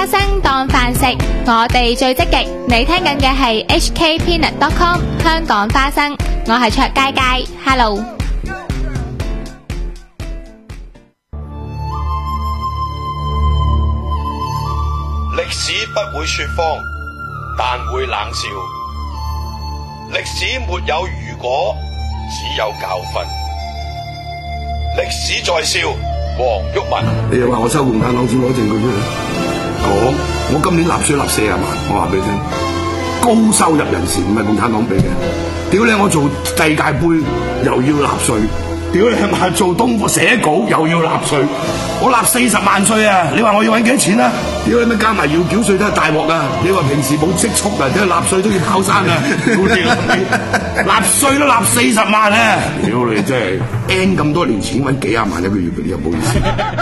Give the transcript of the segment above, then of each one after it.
花生當飯食，我哋最積極。你聽緊嘅係 hkpeanut.com 香港花生，我係卓佳佳 ，Hello。 歷史不會說謊，但會冷笑。歷史沒有如果，只有教訓。歷史在笑，黃毓民。 你又話我收共產黨錢攞證據出嚟？我今年納稅納40萬，我話俾你聽，高收入人士唔係共產黨俾嘅。屌你，我做世界盃又要納稅，屌你係咪做東課寫稿又要納稅？我納40萬稅啊！你話我要揾幾多錢啊？屌你乜加埋要繳稅都係大鑊啊！你話平時冇積蓄啊，點解納稅都要跑山啊？納稅都納40萬啊！屌你真係 N 咁多年前揾幾廿萬一個月嗰啲又唔好意思。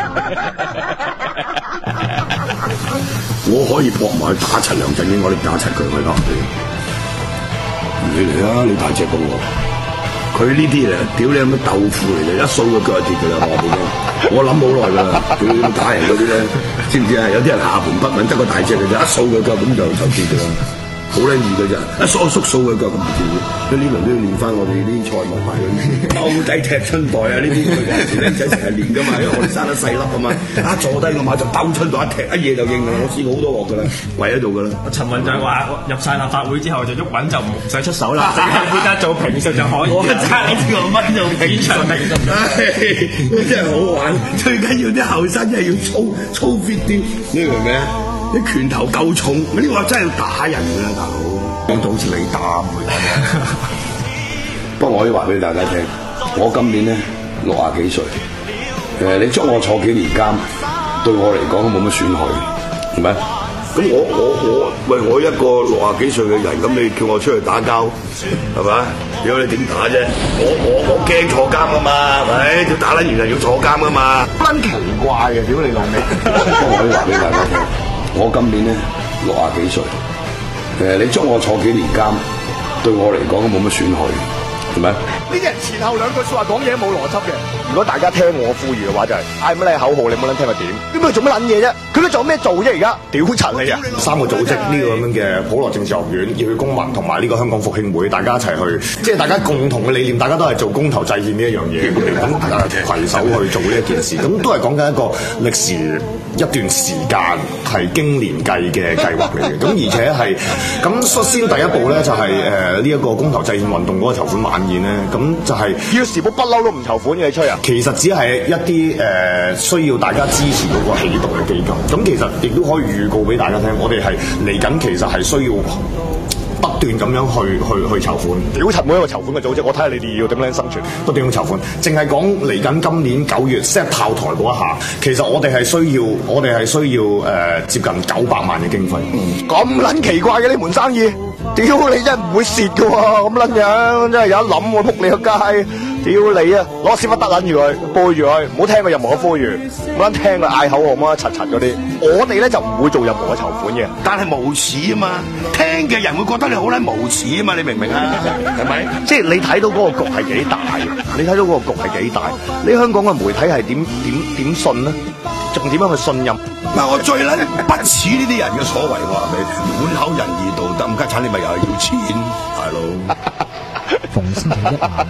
我可以撲埋去打柒梁振英，我哋打柒佢，我得你嚟啊！你大隻過我，佢呢啲啊，屌你有乜豆腐嚟嘅？一掃個腳就跌㗎啦！我話俾你聽，我諗好耐㗎啦。屌你打人嗰啲咧，知唔知啊？有啲人下盤不穩，得個大隻嘅啫，一掃個腳咁就跌㗎啦。好撚易嘅咋，一縮掃嘅腳咁唔掂，所以呢輪都要練翻我哋啲賽務牌嗰啲兜底踢春袋啊！呢啲佢嗰陣時僆仔成日練㗎嘛，因為我哋生得細粒啊嘛，一坐低個馬就兜春袋一踢，一嘢就應㗎啦！我試過好多鑊㗎啦，跪喺度㗎啦。陳雲就係話入晒立法會之後就喐穩就唔使出手啦，淨係負責做評述就可以。我爭呢個乜做評述，真係好玩。最緊要啲後生真係要操 fit 啲，你明唔明啊？啲拳頭夠重，呢個真係要打人㗎啦，大佬。講到好似你打唔會打。不過我可以話俾大家聽，我今年咧60幾歲，你捉我坐幾年監，對我嚟講都冇乜損害，係咪？咁我一個60幾歲嘅人，咁你叫我出去打交，係咪？屌你點打啫？我驚坐監㗎嘛，係咪？要打撚完就要坐監㗎嘛。撚奇怪嘅，屌你老味！我可以話俾大家聽。我今年咧60幾歲，你捉我坐幾年監，對我嚟講都冇乜損害，係咪？呢啲人前後兩句説話講嘢冇邏輯嘅。如果大家聽我呼籲嘅話，就係嗌乜嘢口號，你冇撚聽佢點？點解佢做乜撚嘢啫？佢都做咩做啫？而家屌柒你啊！3個組織呢個咁樣嘅普羅政治學院、熱血公民同埋呢個香港復興會，大家一齊去，即係大家共同嘅理念，大家都係做公投制憲呢一樣嘢，咁大家攜手去做呢一件事，咁都係講緊一個歷時一段時間係經年計嘅計劃嚟嘅。咁而且係咁率先第一步咧，就係呢一個公投制憲運動嗰個籌款晚宴咧，咁就係要時報不嬲都唔籌款嘅，你吹啊！其實只係一啲需要大家支持嗰個起動嘅基金。咁其實亦都可以預告俾大家聽，我哋係嚟緊，其實係需要不斷咁樣去籌款。屌柒每一個籌款嘅組織，我睇下你哋要點樣生存，不斷咁籌款。淨係講嚟緊今年9月 set 炮台嗰一下，其實我哋係需要接近900萬嘅經費。咁撚奇怪嘅呢門生意，屌你真係唔會蝕㗎喎！咁撚樣真係有一諗我撲你個街。屌你啊！攞屎忽得撚住佢，背住佢，唔好聽佢任何嘅呼籲，唔好聽佢嗌口號乜柒柒嗰啲。我哋咧就唔會做任何嘅籌款嘅，但係無恥啊嘛！聽嘅人會覺得你好撚無恥啊嘛！你明唔明啊？係咪？即係你睇到嗰個局係幾大？你睇到嗰個局係幾大？你香港嘅媒體係點信咧？仲點樣去信任？嗱，我最撚不似呢啲人嘅所為，我話你滿口仁義道德，咁家產你咪又係要錢，大佬。 逢星期一晚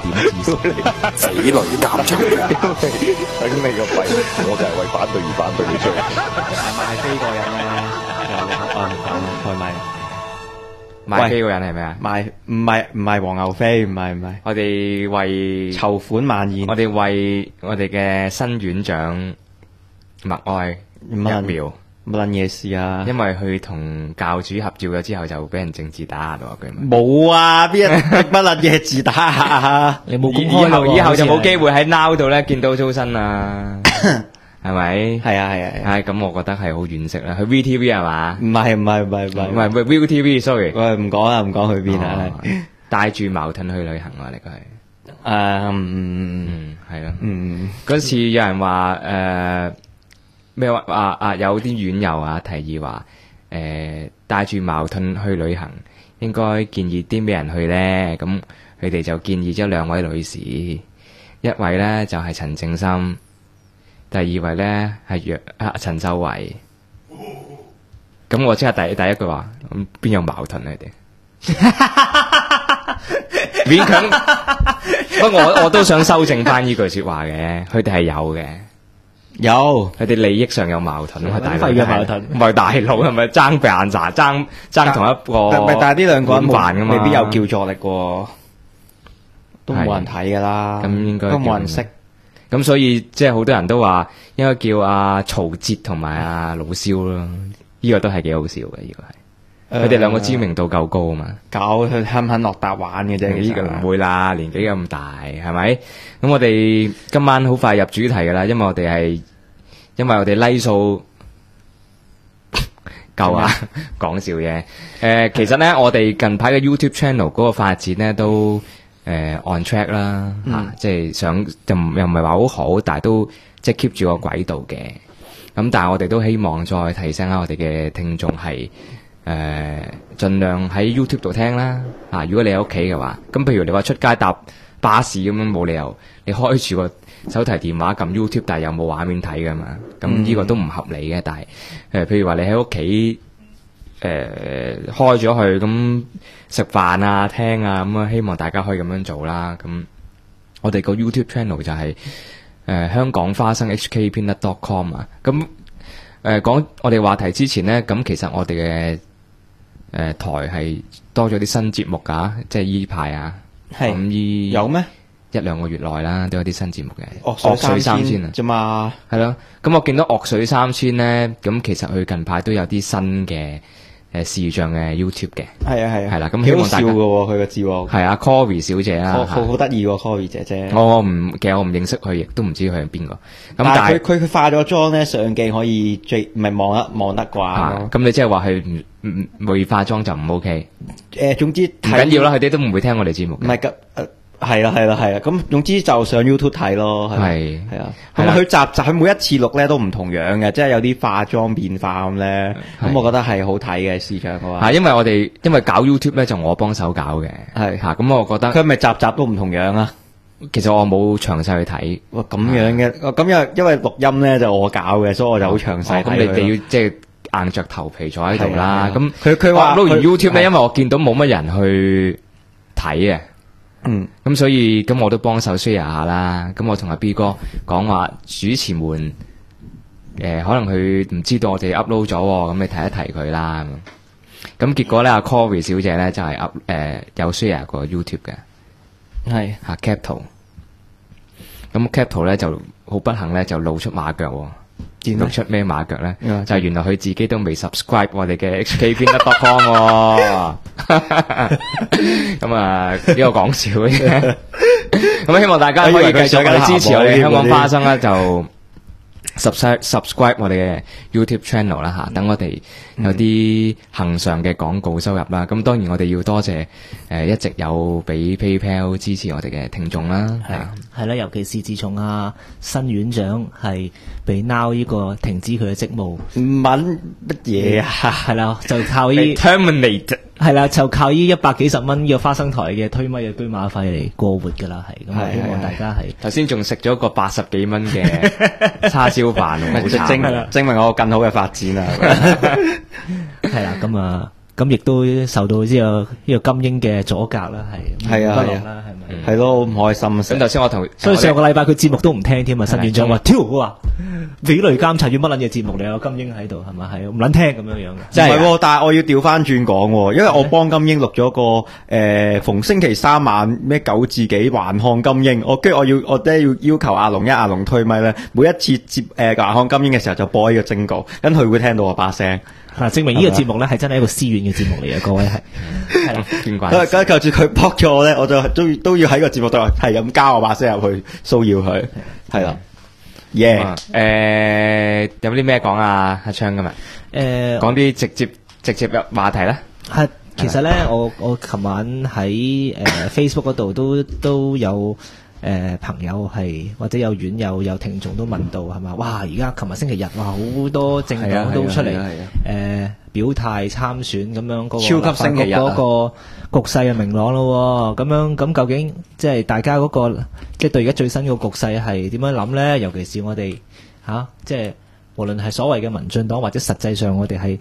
9點至10點， 死雷夾雜， 頂你個肺！我就係為反對而反對你出嚟。 賣飛嗰人咧，賣飛嗰人係咩啊？唔係黃牛飛，唔係。我哋為籌款晚宴，我哋為我哋嘅新院長默哀1秒。乜撚嘢事啊？因為佢同教主合照咗之後，就俾人政治打壓咯。佢冇啊，邊人乜撚嘢字打啊？你冇公開以後就冇機會喺 Now 度咧見到周身啊，係咪？係啊，咁我覺得係好惋惜啦。去 VTV 係嘛？唔係 ViuTV，sorry。喂，唔講啦，唔講去邊啊？帶住矛盾去旅行啊！呢個係係咯。嗰次有人話咩話有啲院友啊提議話帶住矛盾去旅行，應該建議啲咩人去呢？咁佢哋就建議咗2位女士，一位呢就係陳正心，第2位呢係陳秀慧。 咁我即刻第一句話，咁邊有矛盾啊？你哋勉強，不過我都想修正翻呢句說話嘅，佢哋係有嘅。有，佢哋利益上有矛盾，係大佬嘅矛盾，唔係大佬係咪爭病咋？爭同一個， 但係呢兩個人未必有叫座力喎，都冇人睇噶啦， 咁應該都冇人識， 咁所以即係好多人都話應該叫阿曹哲同埋阿老蕭咯，呢個都係幾好笑嘅，呢個係。佢哋兩個知名度夠高啊嘛， 佢肯唔肯落搭玩嘅啫， 呢個唔會啦，年紀咁大係咪？咁我哋今晚好快入主題噶啦，因為我哋 like 數夠啊，講笑嘢。其實咧，我哋近排嘅 YouTube channel 嗰個發展咧都on track 啦，即係想又唔係話好好，但係都即係 keep 住個軌道嘅。咁但係我哋都希望再提升下我哋嘅聽眾係。盡量喺 YouTube 度聽啦，如果你喺屋企嘅話，咁譬如你話出街搭巴士咁樣，冇理由你開住個手提電話撳 YouTube，但係又冇畫面睇噶嘛，咁呢個都唔合理嘅。但係譬如話你喺屋企開咗去咁食飯啊、聽啊咁啊，希望大家可以咁樣做啦。咁我哋個 YouTube channel 就係香港花生 HKpeanut.com 啊。咁講我哋話題之前呢，咁其實我哋嘅台係多咗啲新節目噶，即係依排啊，咁有咩 1-2個月內啦，都有啲新節目嘅。 樂水3000啊，啫嘛， 係咯。咁我見到樂水3000咧，咁其實佢近排都有啲新嘅視像嘅 YouTube 嘅。係啦。咁希望大家好笑噶喎，佢個字幕係啊 Cory 小姐啊， 好得意喎 Cory 姐姐。 其實我唔認識佢，亦都唔知佢係邊個。咁但係佢化咗妝咧，上鏡可以唔係望得啩。 咁你即係話佢未化妝就唔 OK？ 總之唔緊要啦，佢哋都唔會聽我哋節目。 唔係㗎，係啦。咁總之就上 YouTube 睇咯。係啊。咁佢佢每一次錄咧都唔同樣嘅，即係有啲化妝變化咁咧。咁我覺得係好睇嘅視像嘅話。 因為搞 YouTube 咧就我幫手搞嘅。咁我覺得佢係咪集都唔同樣啊？ 其實我冇詳細去睇。 哇，咁樣嘅，咁因為錄音咧就我搞嘅，所以我就好詳細睇。 咁你哋要即係硬着頭皮坐喺度啦。咁佢話錄完 YouTube 咧，因為我見到冇乜人去睇嘅。咁所以咁我都幫手 share 下啦。咁我同阿 B 哥講話，主持們可能佢唔知道我哋 upload 咗，咁你提一提佢啦。咁結果咧，阿 Cory 小姐咧就係有 share 過 YouTube 嘅， 係 cap 圖。咁 cap 圖咧就好不幸咧就露出馬腳。露出咩馬腳咧？就係原來佢自己都未 subscribe 我哋嘅 HKpeanut.com。咁啊，呢個講笑嘅啫。咁希望大家可以繼續支持我哋香港花生啦，就 subscribe 我哋嘅 YouTube channel 啦吓，等我哋有啲恒常嘅廣告收入啦。咁當然我哋要多謝一直有俾 PayPal 支持我哋嘅聽眾啦。 係啦，尤其是自從新院長係被 Now 呢個停止佢嘅職務， 唔問乜嘢啊？ 係啦，就靠呢 terminate。係啦，就靠呢100幾十蚊呢個花生台嘅推咪嘅居馬費嚟過活噶啦，係咁希望大家係頭先仲食咗個80幾蚊嘅叉燒飯，好慘， 證明我更好嘅發展啊！ 係啦，咁亦都受到呢個金鷹嘅阻隔啦，係啊， 係咪？ 係咯，好唔開心。 咁頭先所以上個禮拜佢節目都唔聽添啊！新院長話：挑啊，匪類監察要乜撚嘢節目嚟？有金鷹喺度係咪？係唔撚聽咁樣樣嘅。 唔係，但係我要調翻轉講，因為我幫金鷹錄咗個逢星期三晚咩9至幾環看金鷹，跟住我都要求阿龍推咪咧，每一次接環看金鷹嘅時候就播呢個徵稿，咁佢會聽到我把聲。 證明呢個節目咧係真係一個私怨嘅節目嚟嘅，各位係啦， 點解？ 咁就住佢撲咗我咧，我就都要喺個節目度係咁加我把聲入去騷擾佢，係啦。有啲咩講啊？阿昌今日講啲直接嘅話題啦。 係，其實咧，我琴晚喺Facebook 嗰度都有。朋友係或者有院友有聽眾都問到係嘛？哇！而家琴日星期日哇，好多政黨都出嚟表態參選咁樣，嗰個超級星期日嗰個局勢就明朗咯。咁樣咁究竟即係大家嗰個即係對而家最新個局勢係點樣諗咧？尤其是我哋即係無論係所謂嘅民進黨或者實際上我哋係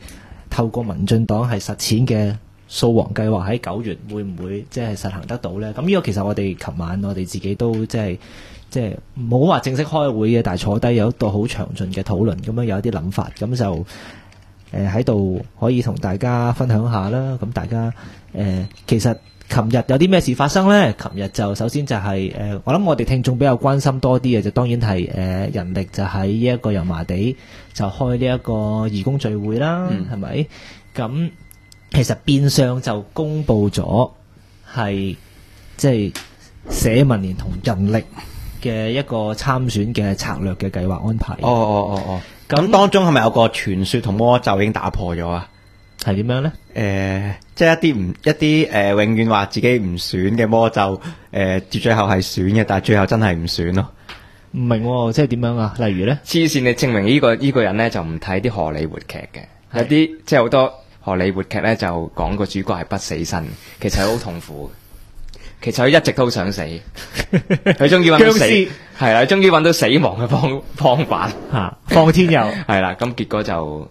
透過民進黨係實踐嘅掃黃計劃喺9月會唔會即係實行得到呢？咁呢個其實我哋琴晚我哋自己都即係冇話正式開會嘅，但係坐低有一個好詳盡嘅討論，咁樣有一啲諗法，咁就喺度可以同大家分享下啦。咁大家其實琴日有啲咩事發生呢？琴日就首先就係我諗我哋聽眾比較關心多啲嘅，就當然係人力就喺呢一個油麻地就開呢一個義工聚會啦，係咪？咁其實變相就公布咗係即係社民連同人力嘅一個參選嘅策略嘅計劃安排。 咁當中係咪有個傳說同魔咒已經打破咗啊？ 係點樣呢？ 即係一啲永遠話自己唔選嘅魔咒，最後係選嘅，但係最後真係唔選咯。 唔明喎，即係點樣啊？例如呢？ 黐線，你證明呢個人咧就唔睇啲荷里活劇嘅，有啲即係好多荷里活劇咧就講個主角係不死身，其實好痛苦。其實佢一直都想死，佢終於揾到死，係啦，終於揾到死亡嘅方法嚇，放天佑係啦，咁結果就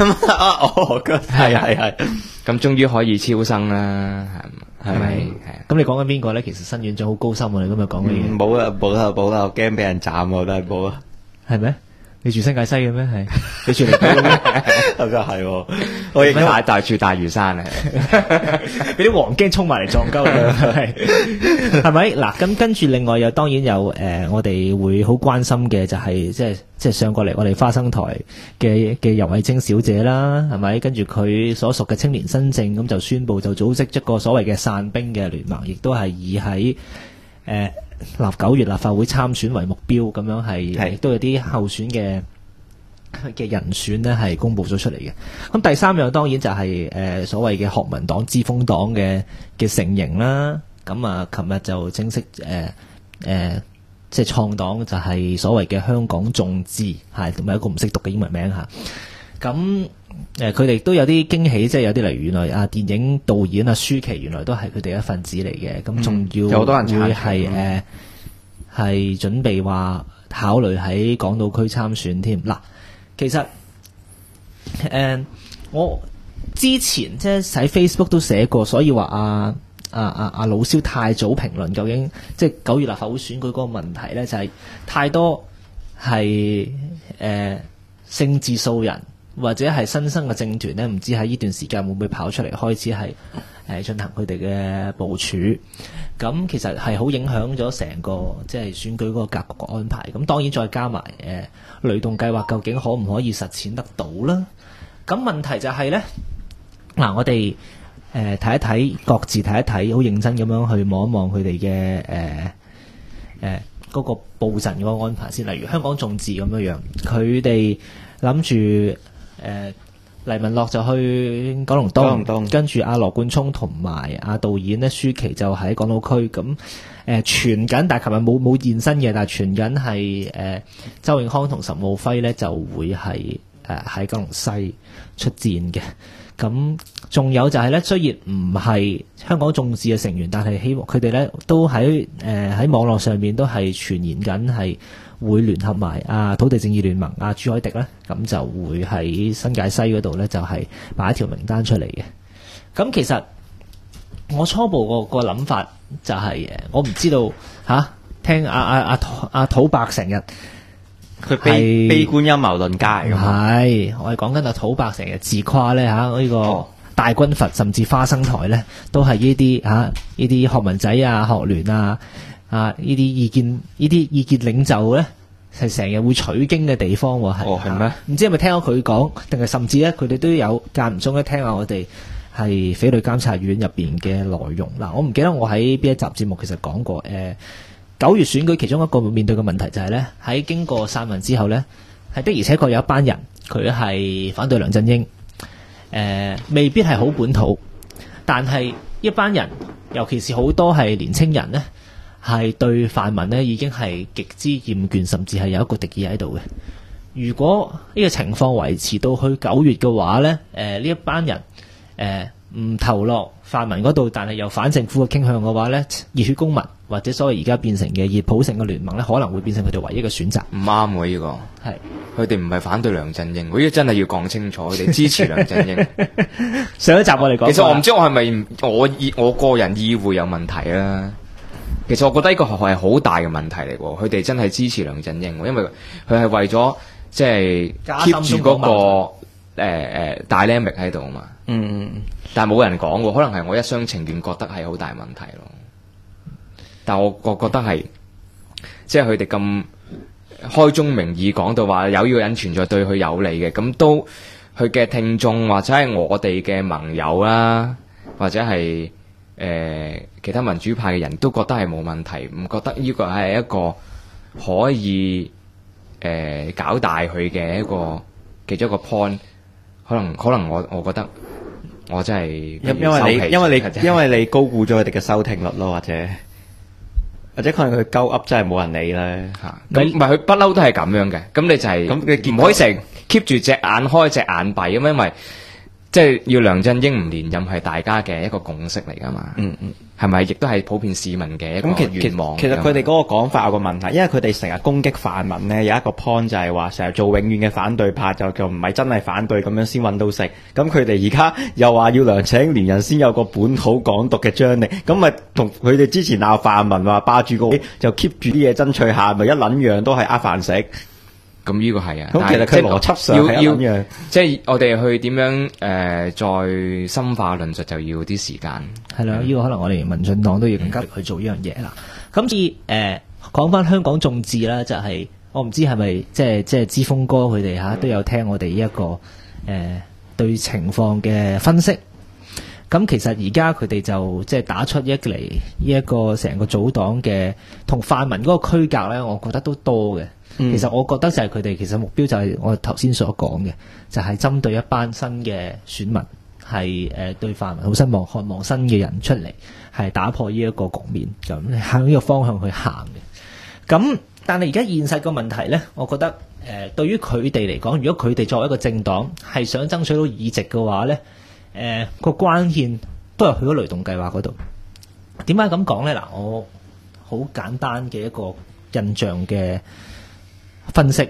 係， 咁終於可以超生啦，係咪？係。 咁你講緊邊個咧？其實新院長好高深喎，你今日講嘅嘢。 冇啦，我驚俾人斬喎，都係冇啊。 係咩？你住新界西嘅咩？係你住離島嘅咩？ 咁就係，我亦都大住大嶼山啊！ 俾啲黃驚衝埋嚟撞鳩係咪？嗱，咁跟住另外又當然有我哋會好關心嘅就係即係上過嚟我哋花生台嘅游蕙禎小姐啦，係咪？跟住佢所屬嘅青年新政咁就宣布就組織一個所謂嘅散兵嘅聯盟，亦都係以喺9月立法會參選為目標，咁樣係亦都有啲候選嘅人選呢係公布咗出嚟嘅。咁第三樣當然就係所謂嘅學民黨之風黨嘅成形啦。咁啊，琴日就正式即係創黨就係所謂嘅香港眾志，係同埋一個唔識讀嘅英文名嚇。咁佢哋都有啲驚喜，即係有啲例如原來電影導演舒淇原來都係佢哋一份子嚟嘅，咁仲要有好多人會係準備話考慮喺港島區參選添。嗱，其實我之前即係喺 Facebook 都寫過，所以話阿老蕭太早評論究竟即係9月立法會選舉嗰個問題咧，就係太多係政治素人或者係新生嘅政團咧，唔知喺呢段時間會唔會跑出嚟開始係進行佢哋嘅部署。咁其實係好影響咗成個即係選舉嗰個格局嘅安排。咁當然再加埋雷動計劃究竟可唔可以實踐得到啦？咁問題就係咧，嗱，我哋睇一睇，各自睇一睇，好認真咁樣去望一望佢哋嘅嗰個佈陣嗰個安排先。例如香港眾志咁樣，佢哋諗住黎文樂就去九龍東，跟住阿羅冠聰同埋阿導演咧舒淇就喺港島區。咁傳緊，但係琴日冇現身嘅，但係傳緊係周永康同岑敖暉咧就會係喺九龍西出戰嘅。咁仲有就係咧，雖然唔係香港眾志嘅成員，但係希望佢哋咧都喺網絡上面都係傳言緊係會聯合埋土地正義聯盟朱凱廸咧，咁就會喺新界西嗰度咧就係擺一條名單出嚟嘅。咁其實我初步個諗法就係我唔知道聽阿土伯成日佢悲觀陰謀論家嚟㗎嘛。係我係講緊阿土伯成日自誇咧呢個大軍閥甚至花生台咧都係呢啲學民仔學聯呢啲意見領袖咧係成日會取經嘅地方喎。 係咩？ 唔知係咪聽咗佢講，定係甚至咧佢哋都有間唔中咧聽下我哋係匪類監察院入邊嘅內容。嗱，我唔記得我喺邊一集節目其實講過9月選舉其中一個面對嘅問題就係咧，喺經過散運之後咧，係的而且確有一班人佢係反對梁振英，未必係好本土，但係一班人，尤其是好多係年青人咧，係對泛民咧已經係極之厭倦，甚至係有一個敵意喺度嘅。如果呢個情況維持到去9月嘅話咧，呢一班人唔投落泛民嗰度，但係又反政府嘅傾向嘅話咧，熱血公民或者所謂而家變成嘅熱普城嘅聯盟咧，可能會變成佢哋唯一嘅選擇。 唔啱喎呢個， 係佢哋唔係反對梁振英，呢個真係要講清楚，佢哋支持梁振英。 上一集我哋講， 其實我唔知我係咪我個人意會有問題啦。其實我覺得呢個係好大嘅問題嚟喎，佢哋真係支持梁振英，因為佢係為咗即係 keep 住嗰個dynamic 喺度啊嘛。但係冇人講喎，可能係我一廂情願覺得係好大問題咯。但係我覺得係，即係佢哋咁開宗明義講到話有呢個人存在對佢有利嘅，咁都佢嘅聽眾或者係我哋嘅盟友啦，或者係其他民主派嘅人都覺得係冇問題，唔覺得呢個係一個可以搞大佢嘅一個其中一個 point。可能我覺得我真係因為你高估咗佢哋嘅收聽率咯，或者可能佢鳩噏真係冇人理咧嚇。 咁唔係佢不嬲都係咁樣嘅，咁你就係咁唔可以成 keep 住隻眼開隻眼閉咁，因為即係要梁振英唔連任係大家嘅一個共識嚟㗎嘛。係咪亦都係普遍市民嘅一個願望？ 其實佢哋嗰個講法有個問題，因為佢哋成日攻擊泛民咧，有一個 point 就係話成日做永遠嘅反對派，就唔係真係反對咁樣先揾到食。咁佢哋而家又話要梁振英連任先有個本土港獨嘅張力，咁咪同佢哋之前鬧泛民話霸住個位就 keep 住啲嘢爭取下，咪一撚樣都係飯食。 咁呢個係啊， 咁其實佢邏輯上係一樣， 即係我哋去點樣再深化論述就要啲時間。 係啦，呢個可能我哋民進黨都要更加去做呢樣嘢啦。咁至於講翻香港眾志啦，就係、是、我唔知係咪即係之鋒哥佢哋都有聽我哋呢一個對情況嘅分析。咁其實而家佢哋就即係打出一嚟呢一個成個組黨嘅同泛民嗰個區隔咧，我覺得都多嘅。其實我覺得就係佢哋其實目標就係我頭先所講嘅，就係針對一班新嘅選民，係對泛民好失望，渴望新嘅人出嚟，係打破呢一個局面，咁向呢個方向去行嘅。咁但係而家現實個問題咧，我覺得對於佢哋嚟講，如果佢哋作為一個政黨係想爭取到議席嘅話咧，個關鍵都係去咗雷動計劃嗰度。點解咁講咧？嗱，我好簡單嘅一個印象嘅分析，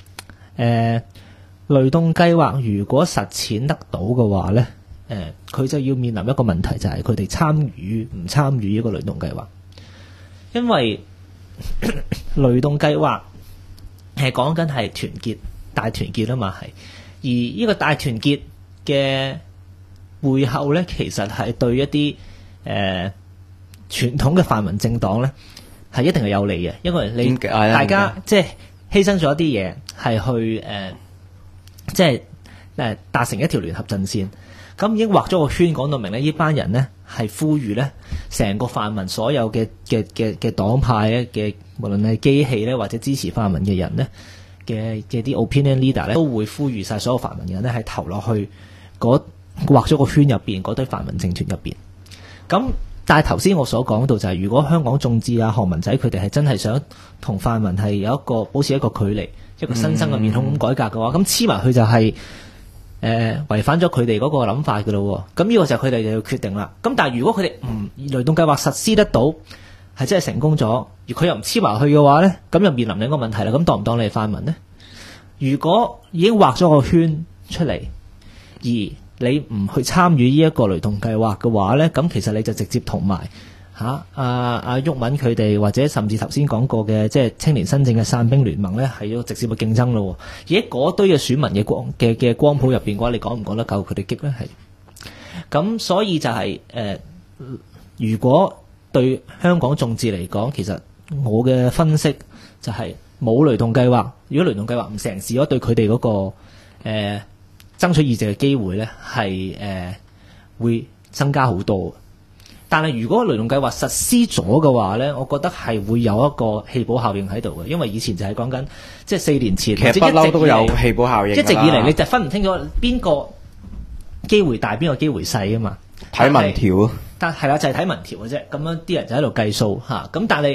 雷動計劃如果實踐得到嘅話咧，佢就要面臨一個問題，就係佢哋參與唔參與呢個雷動計劃，因為雷動計劃係講緊係團結大團結啊嘛，係而呢個大團結嘅背後咧，其實係對一啲傳統嘅泛民政黨咧係一定係有利嘅，因為你大家即係犧牲咗一啲嘢，係去即係達成一條聯合陣線。咁已經畫咗個圈，講到明咧，呢班人咧係呼籲咧，成個泛民所有嘅黨派咧嘅，無論係機器咧或者支持泛民嘅人咧嘅啲 opinion leader 咧，都會呼籲晒所有泛民人咧係投落去嗰畫咗個圈入邊嗰堆泛民政團入邊。咁但係頭先我所講到就係，如果香港眾志啊、學民仔佢哋係真係想同泛民係有一個保持一個距離，一個新生嘅面孔咁改革嘅話，咁黐埋去就係違反咗佢哋嗰個諗法嘅咯。咁呢個就係佢哋就要決定啦。咁但係如果佢哋雷動計劃實施得到，係真係成功咗，而佢又唔黐埋去嘅話咧，咁又面臨另一個問題啦。咁當唔當你係泛民呢？如果已經畫咗個圈出嚟，而你唔去參與呢一個雷動計劃嘅話咧，咁其實你就直接同埋阿毓民佢哋，或者甚至頭先講過嘅即係青年新政嘅散兵聯盟咧，係要直接嘅競爭咯。而喺嗰堆嘅選民嘅光譜入邊嘅話，你講唔講得夠佢哋激咧？係咁，所以就係如果對香港眾志嚟講，其實我嘅分析就係冇雷動計劃。如果雷動計劃唔成事，咗對佢哋嗰個爭取議席嘅機會咧，係會增加好多。但係如果雷動計劃實施咗嘅話咧，我覺得係會有一個氣泡效應喺度嘅，因為以前就係講緊即係4年前， 其實不嬲都有氣泡效應。一直以嚟你就分唔清楚邊個機會大，邊個機會細啊嘛。 睇民調啊， 但係啦，就係睇民調嘅啫。咁樣啲人就喺度計數嚇。咁但係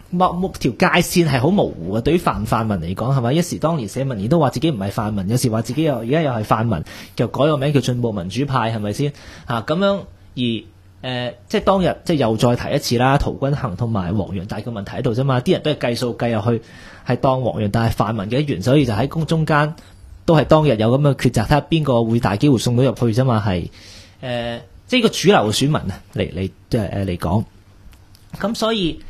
條界線係好模糊嘅。對於泛民嚟講，係咪一時當年社民連都話自己唔係泛民，有時話自己而家又係泛民，就改個名叫進步民主派，係咪先咁樣？而即係當日即係又再提一次啦，陶君行同埋黃洋達嘅問題喺度啫嘛，啲人都係計數計入去，係當黃洋達係泛民嘅一員，所以就喺中間都係當日有咁嘅抉擇，睇下邊個會大機會送到入去啫嘛，係即係個主流嘅選民啊嚟講，咁所以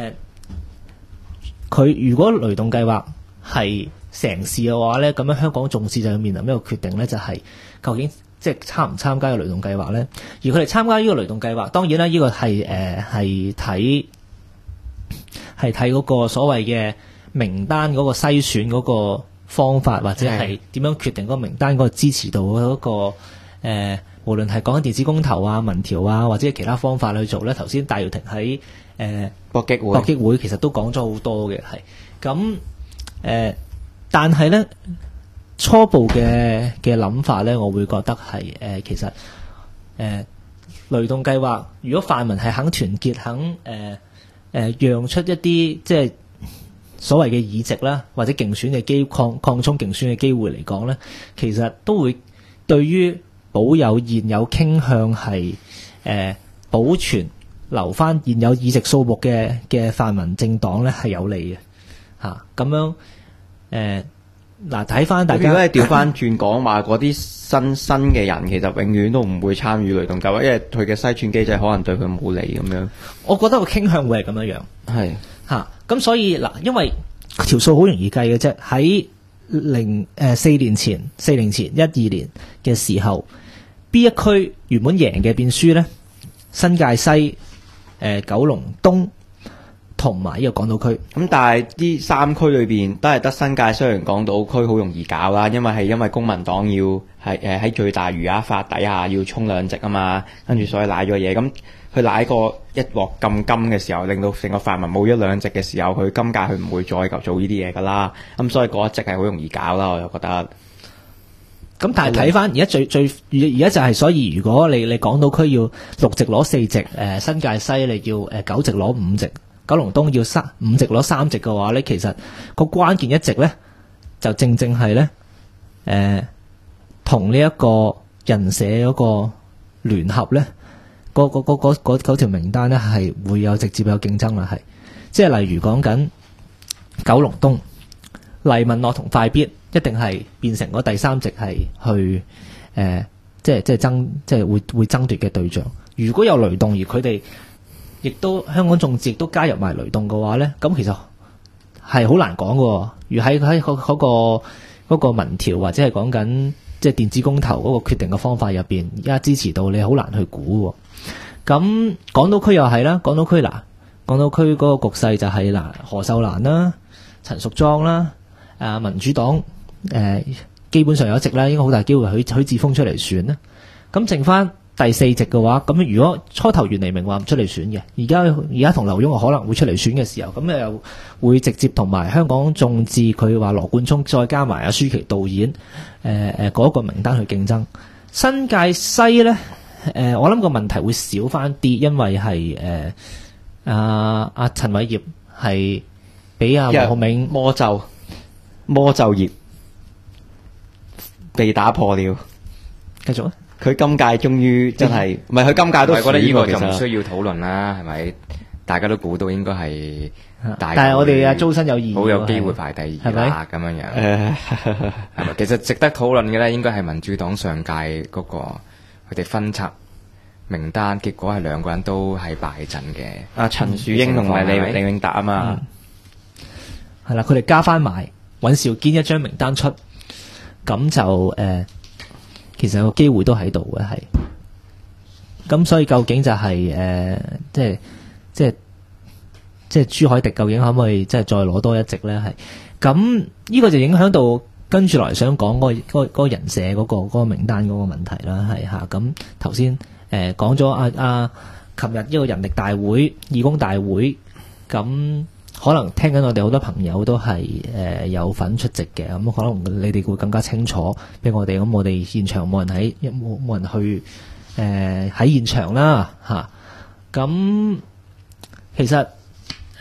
佢如果雷動計劃係成事嘅話咧，咁樣香港眾志就要面臨一個決定咧，就係究竟即係參唔參加個雷動計劃咧？而佢哋參加呢個雷動計劃，當然啦，呢個係睇嗰個所謂嘅名單嗰個篩選嗰個方法，或者係點樣決定嗰個名單嗰個支持度嗰個無論係講緊電子公投啊、民調啊，或者其他方法去做咧。頭先戴耀廷喺搏擊會其實都講咗好多嘅，係咁但係咧初步嘅諗法咧，我會覺得係其實雷動計劃，如果泛民係肯團結，肯讓出一啲即係所謂嘅議席啦，或者競選嘅擴充競選嘅機會嚟講咧，其實都會對於保有現有傾向係保存留翻現有議席數目嘅泛民政黨咧係有利嘅嚇。咁樣嗱，睇翻大家， 如果係調翻轉講話，嗰啲新嘅人其實永遠都唔會參與雷動計劃，因為佢嘅篩選機制可能對佢冇利咁樣。我覺得個傾向會係咁樣樣，係嚇。咁所以嗱，因為條數好容易計嘅啫。喺4年前12年嘅時候，邊一區原本贏嘅變輸咧？新界西、九龍東同埋呢個港島區。咁但係呢三區裏邊都係得新界西同港島區好容易搞啦，因為公民黨要係喺最大餘額法底下要衝兩席啊嘛，跟住所以賴咗嘢。咁佢賴過一鑊咁金嘅時候，令到成個泛民冇一兩席嘅時候，佢今屆佢唔會再做呢啲嘢噶啦。咁所以嗰一席係好容易搞啦，我又覺得。咁但係睇翻而家而家就係，所以如果你港島區要6席攞4席，新界西你要9席攞5席，九龍東要5席攞3席嘅話咧，其實個關鍵一席咧就正係咧同呢一個人社嗰個聯合咧，嗰條名單咧係會有直接有競爭啦，係即係例如講緊九龍東黎民樂同快必一定係變成嗰第3席係去即係會爭奪嘅對象。如果有雷動而佢哋亦都香港眾志亦都加入埋雷動嘅話咧，咁其實係好難講嘅。如喺嗰個民調或者係講緊即係電子公投嗰個決定嘅方法入邊，而家支持度你好難去估。咁港島區又係啦，港島區嗰個局勢就係何秀蘭啦、陳淑莊啦、民主黨基本上有一席啦，應該好大機會許智峰出嚟選啦。咁剩翻第4席嘅話，咁如果初頭袁彌明話唔出嚟選嘅，而家同劉墉可能會出嚟選嘅時候，咁又會直接同埋香港眾志佢話羅冠聰再加埋舒淇導演嗰個名單去競爭。新界西咧，我諗個問題會少翻啲，因為係阿陳偉業係俾阿黃浩銘魔咒業被打破了。繼續啊！佢今屆終於真係，唔係佢今屆都覺得呢個就唔需要討論啦，係咪？大家都估到應該係， 但係我哋周身有意義， 好有機會排第2啦，咁樣樣。係咪？其實值得討論嘅咧，應該係民主黨上屆嗰個佢哋分拆名單，結果係2個人都係敗陣嘅。 阿陳樹英同埋李永達啊嘛， 係啦，佢哋加翻埋尹兆堅一張名單出，咁就其實個機會都喺度嘅，係。咁所以究竟就係即係朱凱廸究竟可唔可以即係再攞多一席咧？係。咁呢個就影響到跟住來想講嗰個人社嗰個名單嗰個問題啦，係嚇。咁頭先講咗琴日一個人力大會、義工大會，咁可能聽緊我哋好多朋友都係有份出席嘅，咁可能你哋會更加清楚俾我哋。咁我哋現場冇人去喺現場啦嚇。咁其實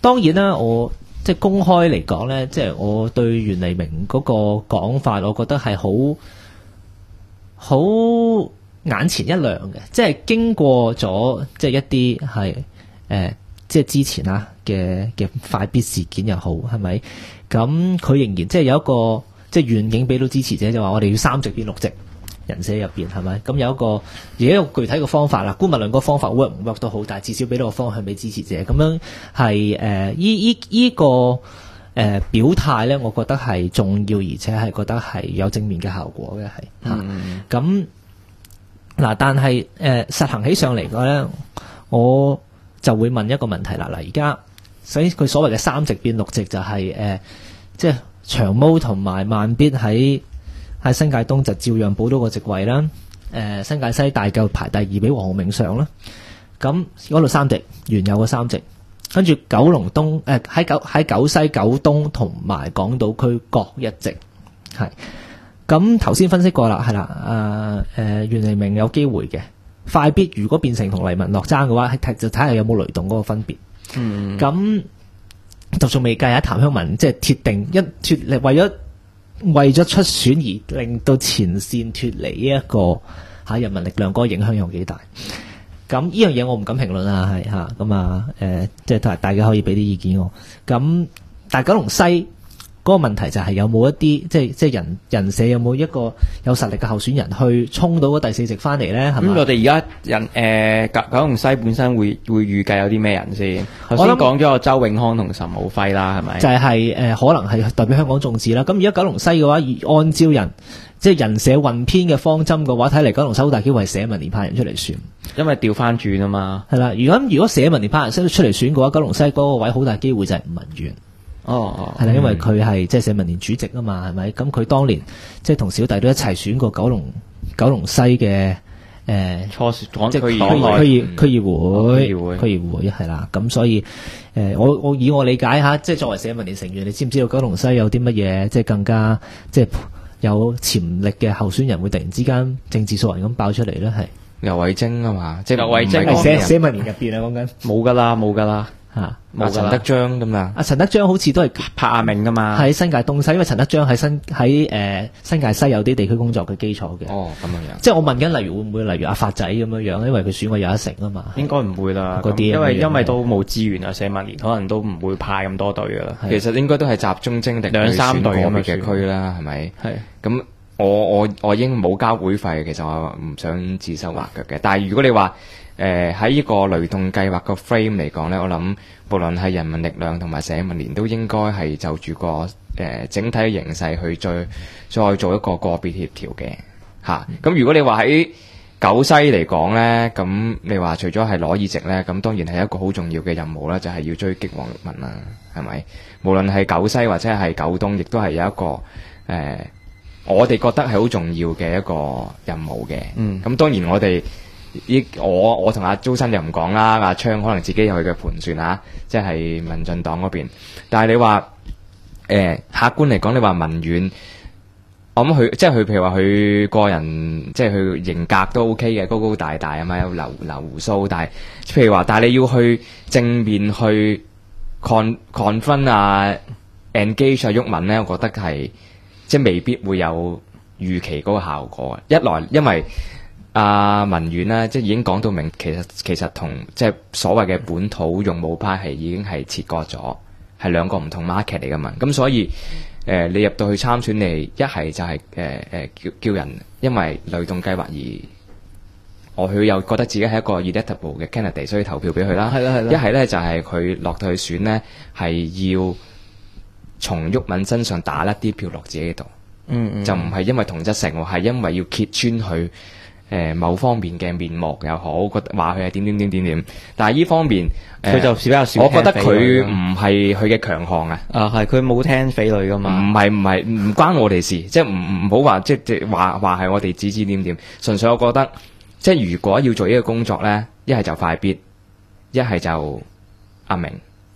當然啦，我即係公開嚟講咧，即係我對袁黎明嗰個講法，我覺得係好眼前一亮嘅，即係經過咗即係一啲係即係之前啦嘅快必事件又好，係咪？咁佢仍然即係有一個即係願景俾到支持者，就話我哋要3席變6席。人社入邊係咪？咁有一個而家有具體嘅方法啦，姑勿論個方法 work 唔 work 都好，但係至少俾到個方向俾支持者，咁樣係依個表態咧，我覺得係重要，而且係覺得係有正面嘅效果嘅，係嚇。咁嗱，但係實行起上嚟嘅咧，我就會問一個問題啦。嗱，而家所以佢所謂嘅3席變6席就係即係長毛同埋慢必喺新界東就照樣保到個席位啦，新界西大夠排第2俾黃浩銘上啦，咁嗰度3席原有嘅3席，跟住九龍東喺九西九東同埋港島區各1席，係咁頭先分析過啦，係啦，袁黎明有機會嘅，快必如果變成同黎文樂爭嘅話，就睇下有冇雷動嗰個分別，咁就仲未計下譚香文即係鐵定一脫離為咗出選而令到前線脫離呢一個人民力量嗰個影響有幾大？咁呢樣嘢我唔敢評論啊，係嚇咁啊即係大家可以俾啲意見我。咁但係九龍西嗰個問題就係有冇一啲即係人社有冇一個有實力嘅候選人去衝到嗰第4席翻嚟咧？係咪？ 我哋而家九龍西本身會預計有啲咩人先？頭先講咗個周永康同岑敖暉啦，係咪？就係可能係代表香港眾志啦。咁而家九龍西嘅話，按照即係人社運編嘅方針嘅話，睇嚟九龍西好大機會係社民連派人出嚟選， 因為調翻轉啊嘛。係啦， 如果社民連派人出嚟選嘅話，九龍西嗰個位好大機會就係吳文遠。係啦，因為佢係即係社民連主席啊嘛，係咪？咁佢當年即係同小弟都一齊選過九龍西嘅即係區議會係啦。咁所以我以我理解下，即係作為社民連成員，你知唔知道九龍西有啲乜嘢即係更加即係有潛力嘅候選人會突然之間政治素人咁爆出嚟咧？係劉慧晶啊嘛，即係劉慧晶係社民連入邊啊，講緊冇噶啦。 陳德章咁啦， 陳德章好似都係拍阿明噶嘛， 喺新界東西，因為陳德章喺新界西有啲地區工作嘅基礎嘅。 哦，咁樣。 即係我問緊，例如會唔會例如阿發仔咁樣樣，因為佢選過有1成啊嘛。 應該唔會啦， 嗰啲因為都冇資源啊，社民連可能都唔會派咁多隊噶啦。 其實應該都係集中精力 2-3隊咁嘅區啦，係咪？ 係。 咁我已經冇交會費，其實我唔想自收畫腳嘅。但係如果你話喺呢個雷動計劃個 frame 嚟講咧，我諗無論係人民力量同埋社民連都應該係就住個整體嘅形勢去再做一個個別協調嘅嚇。咁如果你話喺九西嚟講咧，咁你話除咗係攞議席咧，咁當然係一個好重要嘅任務啦，就係要追擊黃毓民啦，係咪？無論係九西或者係九東，亦都係有一個我哋覺得係好重要嘅一個任務嘅。咁當然我同阿周生就唔講啦，阿昌可能自己有佢嘅盤算啊，即係民進黨嗰邊。但係你話客觀嚟講，你話民遠，我諗佢即係佢譬如話佢個人即係佢型格都 OK 嘅，高高大大啊嘛，有留鬍鬚。但係譬如話，但係你要去正面去 confront 啊 engage 啊毓民咧，我覺得係即係未必會有預期嗰個效果。一來因為民遠咧，即係已經講到明，其實同即係所謂嘅本土勇武派係已經係切割咗，係兩個唔同 market 嚟噶嘛。咁所以你入到去參選，你一係就係叫人因為雷動計劃而佢又覺得自己係一個 electable 嘅 candidate， 所以投票俾佢啦。係啦。一係咧就係佢落到去選咧，係要從毓民身上打甩啲票落自己度。就唔係因為同質性，係因為要揭穿佢。某方面嘅面目又好，覺得話佢係點，但係呢方面佢就比較少。 我覺得佢唔係佢嘅強項啊。 係佢冇聽匪類噶嘛。 唔關我哋事，即係唔好話即係話係我哋指點。純粹我覺得，即係如果要做呢個工作咧，一係就快必，一係就阿明。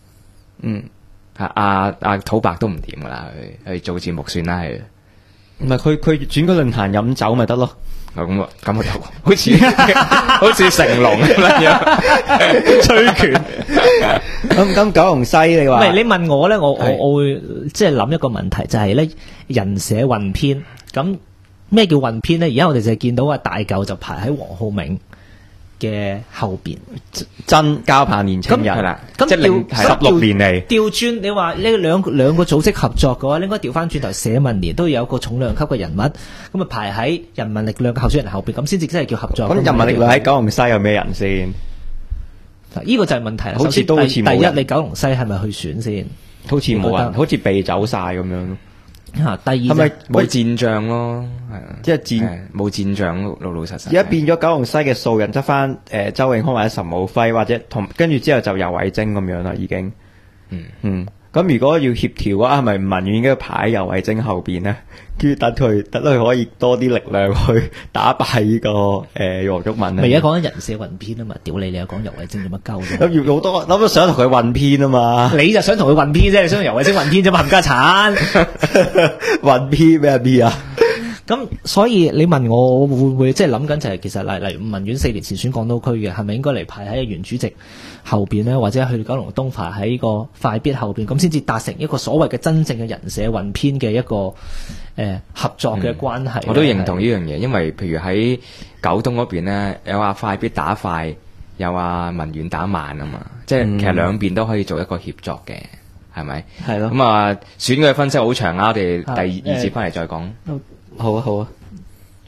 阿土伯都唔掂噶啦，去做節目算啦，係。 唔係佢轉個論壇飲酒咪得咯。 咁啊好似成龍咁樣吹拳， 咁九龍西你話？ 唔係你問我咧，我會即係諗一個問題，就係咧人社運編。咁咩叫運編咧？而家我哋就係見到啊大舊就排喺黃浩銘嘅後邊， 真交棒年青人係啦， 咁即係16年嚟調轉。你話呢兩個組織合作嘅話，應該調翻轉頭社民連都有一個重量級嘅人物，咁啊排喺人民力量嘅候選人後邊，咁先至真係叫合作。 咁人民力量喺九龍西有咩人先？ 呢個就係問題啦。 好似都好似冇人。 第一，你九龍西係咪去選先？ 好似冇人，好似避走晒咁樣。 第二係咪冇戰將咯？係啊，即係冇戰將，老實實。 而家變咗九龍西嘅素人，得翻周永康或者岑敖暉，或者跟住之後就游蕙禎咁樣啦，已經。咁如果要協調嘅話，係咪民院應該排喺游蕙禎後邊咧？跟住等佢可以多啲力量去打敗呢個黃毓民咧。 咪而家講緊人社運編啊嘛，屌你又講游蕙禎做乜鳩啫？ 咁好多諗到想同佢運編啊嘛， 你就想同佢運編啫，你想同游蕙禎運編啫嘛，冚家鏟運編咩編啊？ 咁所以你問我會唔會即係諗緊就係其實例如民院4年前選港島區嘅，係咪應該嚟排喺原主席後邊咧，或者去九龍東排喺個快必後邊，咁先至達成一個所謂嘅真正嘅人社運編嘅一個合作嘅關係。 我都認同呢樣嘢，因為譬如喺九東嗰邊咧，有話快必打快，有話民院打慢啊嘛，即係其實兩邊都可以做一個協作嘅，係咪？ 係咯。 咁啊，選舉分析好長啊，我哋第二節翻嚟再講。 好啊，好啊。